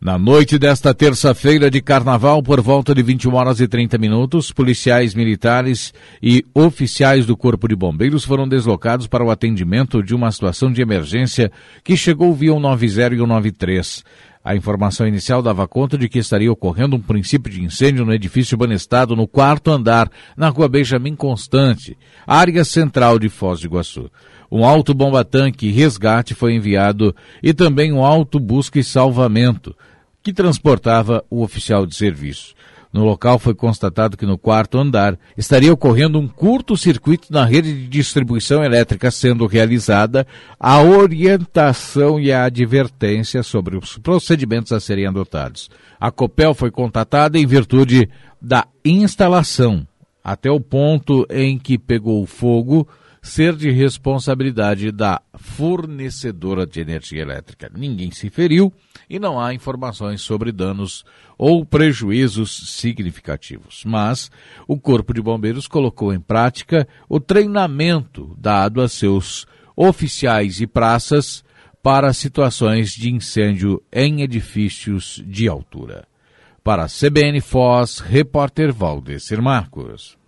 Na noite desta terça-feira de carnaval, por volta de 21h30, policiais militares e oficiais do Corpo de Bombeiros foram deslocados para o atendimento de uma situação de emergência que chegou via o 90 e o 93. A informação inicial dava conta de que estaria ocorrendo um princípio de incêndio no edifício Banestado, no 4º andar, na rua Benjamin Constante, área central de Foz do Iguaçu. Um auto-bomba-tanque resgate foi enviado e também um auto-busca e salvamento, que transportava o oficial de serviço. No local foi constatado que no 4º andar estaria ocorrendo um curto-circuito na rede de distribuição elétrica, sendo realizada a orientação e a advertência sobre os procedimentos a serem adotados. A Copel foi contatada em virtude da instalação, até o ponto em que pegou fogo, ser de responsabilidade da fornecedora de energia elétrica. Ninguém se feriu e não há informações sobre danos ou prejuízos significativos. Mas o Corpo de Bombeiros colocou em prática o treinamento dado a seus oficiais e praças para situações de incêndio em edifícios de altura. Para a CBN Foz, repórter Valdecir Marcos.